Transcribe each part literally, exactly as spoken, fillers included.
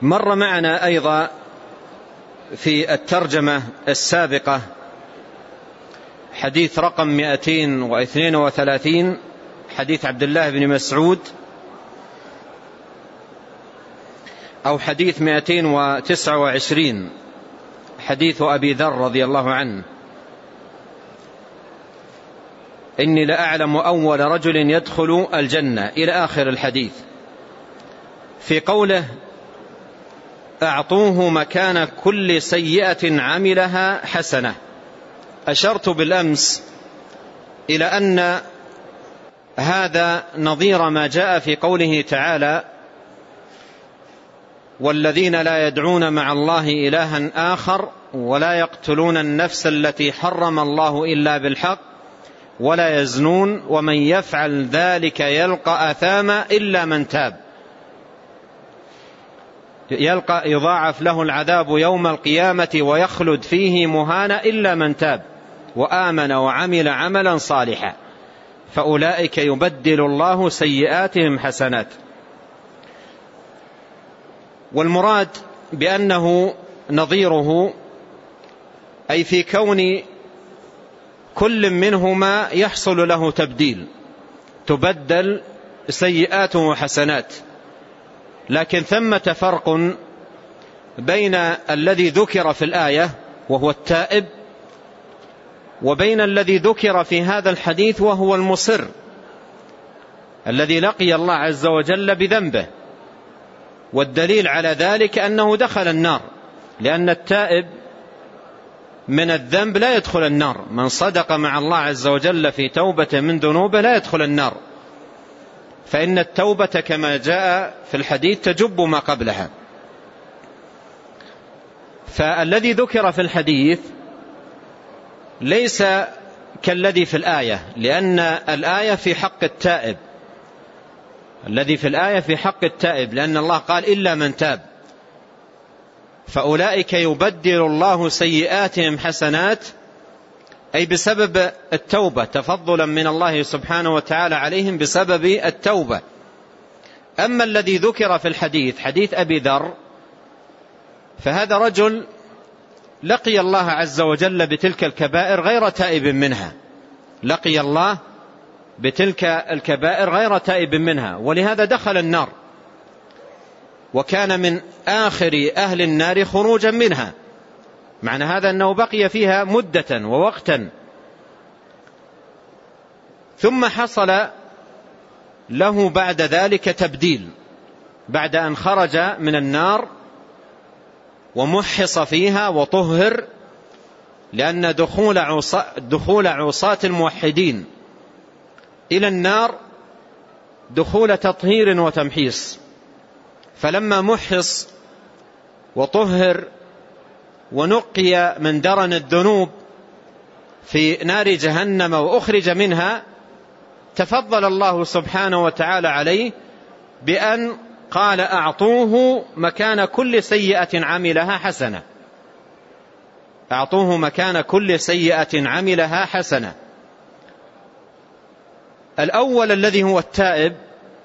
مر معنا أيضا في الترجمة السابقة حديث رقم مئتين واثنين وثلاثين، حديث عبد الله بن مسعود، أو حديث مئتين وتسعة وعشرين حديث أبي ذر رضي الله عنه: إني لأعلم أول رجل يدخل الجنة، إلى آخر الحديث. في قوله: أعطوه مكان كل سيئة عملها حسنة، أشرت بالأمس إلى أن هذا نظير ما جاء في قوله تعالى: والذين لا يدعون مع الله إلها آخر ولا يقتلون النفس التي حرم الله إلا بالحق ولا يزنون ومن يفعل ذلك يلقى أثاما إلا من تاب، يلقى يضاعف له العذاب يوم القيامة ويخلد فيه مهانا إلا من تاب وآمن وعمل عملا صالحا فأولئك يبدل الله سيئاتهم حسنات. والمراد بأنه نظيره أي في كون كل منهما يحصل له تبديل، تبدل سيئاته حسنات. لكن ثمة فرق بين الذي ذكر في الآية وهو التائب وبين الذي ذكر في هذا الحديث وهو المصر الذي لقي الله عز وجل بذنبه. والدليل على ذلك أنه دخل النار، لأن التائب من الذنب لا يدخل النار، من صدق مع الله عز وجل في توبة من ذنوبه لا يدخل النار، فإن التوبة كما جاء في الحديث تجب ما قبلها. فالذي ذكر في الحديث ليس كالذي في الآية، لأن الآية في حق التائب، الذي في الآية في حق التائب، لأن الله قال إلا من تاب، فأولئك يبدل الله سيئاتهم حسنات، أي بسبب التوبة، تفضلا من الله سبحانه وتعالى عليهم بسبب التوبة. أما الذي ذكر في الحديث حديث أبي ذر فهذا رجل لقي الله عز وجل بتلك الكبائر غير تائب منها، لقي الله بتلك الكبائر غير تائب منها، ولهذا دخل النار، وكان من آخر أهل النار خروجا منها، معنى هذا أنه بقي فيها مدة ووقتا. ثم حصل له بعد ذلك تبديل، بعد أن خرج من النار ومحص فيها وطهر، لأن دخول عصاة, دخول عصاة الموحدين إلى النار دخول تطهير وتمحيص، فلما محص وطهر ونقي من درن الذنوب في نار جهنم وأخرج منها، تفضل الله سبحانه وتعالى عليه بأن قال: أعطوه مكان كل سيئة عملها حسنة، أعطوه مكان كل سيئة عملها حسنة. الأول الذي هو التائب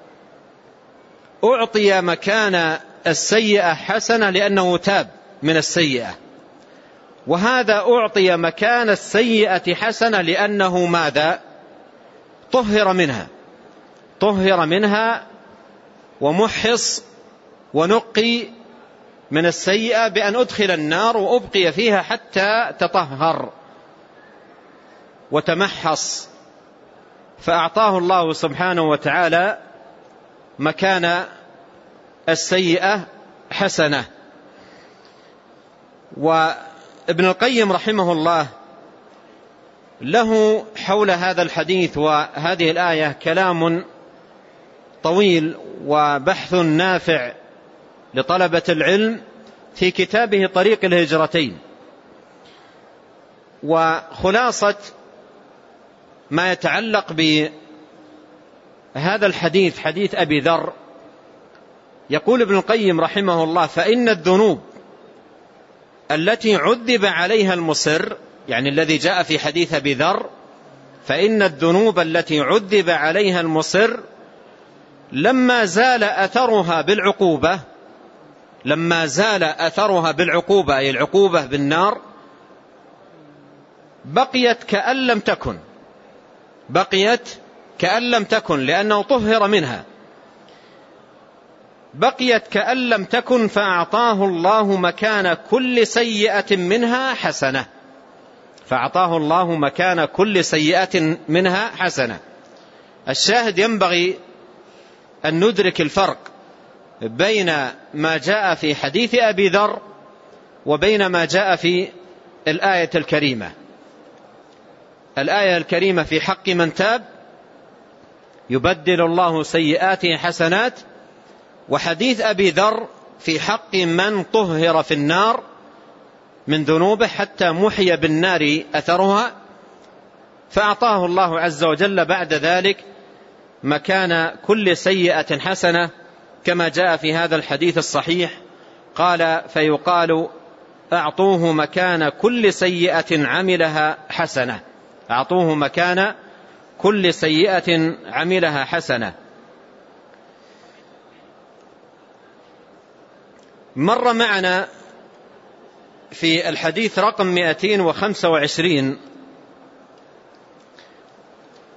أعطي مكان السيئة حسنة لأنه تاب من السيئة، وهذا أعطي مكان السيئة حسنة لأنه ماذا؟ طهر منها، طهر منها ومحص ونقي من السيئة بأن أدخل النار وأبقي فيها حتى تطهر وتمحص، فأعطاه الله سبحانه وتعالى مكان السيئة حسنة. وابن القيم رحمه الله له حول هذا الحديث وهذه الآية كلام طويل وبحث نافع لطلبة العلم في كتابه طريق الهجرتين. وخلاصة ما يتعلق بهذا الحديث حديث أبي ذر، يقول ابن القيم رحمه الله: فإن الذنوب التي عذب عليها المصر، يعني الذي جاء في حديث أبي ذر، فإن الذنوب التي عذب عليها المصر لما زال أثرها بالعقوبة لما زال أثرها بالعقوبة أي العقوبة بالنار بقيت كأن لم تكن بقيت كأن لم تكن لأنه طهر منها، بقيت كأن لم تكن فأعطاه الله مكان كل سيئة منها حسنة فأعطاه الله مكان كل سيئة منها حسنة. الشاهد ينبغي أن ندرك الفرق بين ما جاء في حديث أبي ذر وبين ما جاء في الآية الكريمة. الآية الكريمة في حق من تاب يبدل الله سيئاته حسنات، وحديث أبي ذر في حق من طهر في النار من ذنوبه حتى محي بالنار أثرها فأعطاه الله عز وجل بعد ذلك مكان كل سيئة حسنة كما جاء في هذا الحديث الصحيح قال فيقال أعطوه مكان كل سيئة عملها حسنة أعطوه مكان كل سيئة عملها حسنة. مر معنا في الحديث رقم مئتين وخمسة وعشرين